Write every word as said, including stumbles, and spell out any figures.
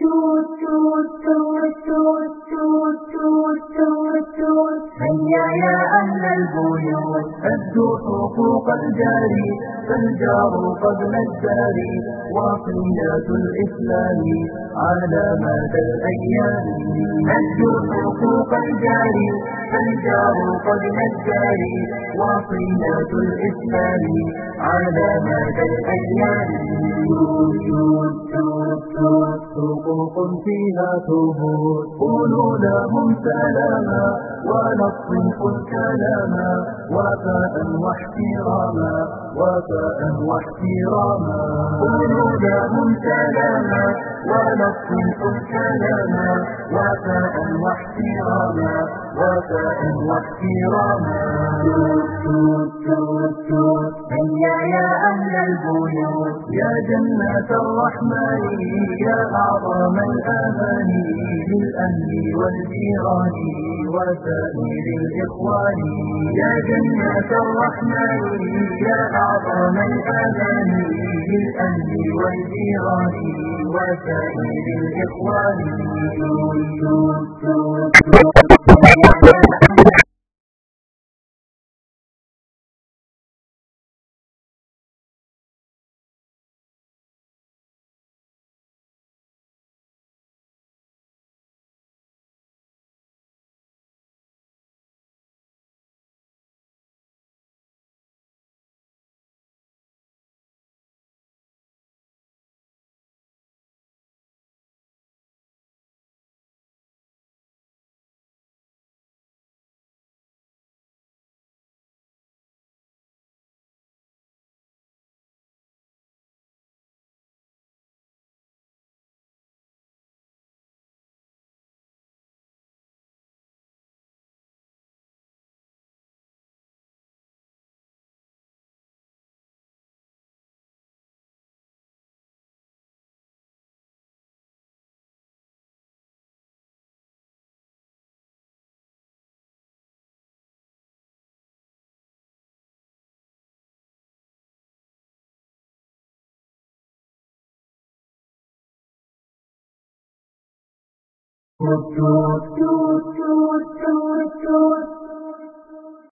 هيا يا أهل البيوت أدوا حقوق الجار، فالجار قبل الدار وصية الإسلام على مدى الأيام. أدوا حقوق الجار، فالجار قبل الدار وصية الإسلام على مدى الأيام. حقوق فيها ثبوت، قولوا لهم سلاما ولطفوا الكلام وفاء واحتراما، وفاء واحتراما. قولوا لهم سلاما ولطفوا الكلام وفاء واحتراما، وفاء واحتراما. هيا يا أهل البيوت يا جنة الرحمن، يا أعظم الأمان للأهل والجيران وسائر الإخوان. يا جنة الرحمن يا أعظم الأمان للأهل والجيران وسائر الإخوان.